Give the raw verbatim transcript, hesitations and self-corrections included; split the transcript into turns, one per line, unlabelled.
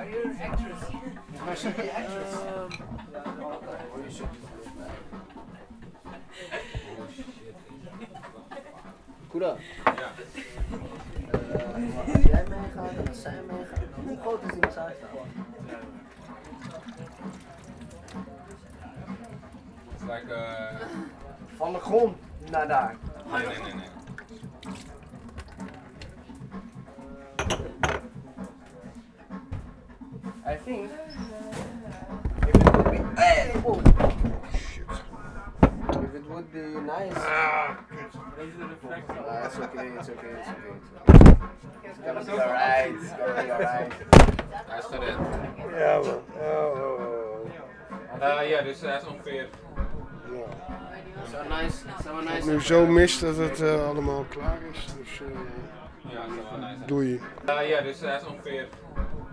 Are you an actress? Waar zit die actress? Koeda.
Ja.
Uh, als jij meegaat en als zij meegaat, hoe groot is die massagezaal?
It's like uh...
Van de grond naar daar.
Nee, nee, nee, nee.
I think if it would be hey, oh. Shit. If it would be nice. Ah, uh, it's okay, it's okay, it's okay. It's gonna be alright, it's gonna be alright.
Hij is gered.
Ja man. Oh, oh, oh.
Uh, ja, dus hij is ongeveer...
Ja.
So nice, so nice.
Het nu zo mis dat het uh, allemaal klaar is. Dus uh,
Ja, dat zou wel nice zijn.
doei.
Uh, ja, dus hij is ongeveer...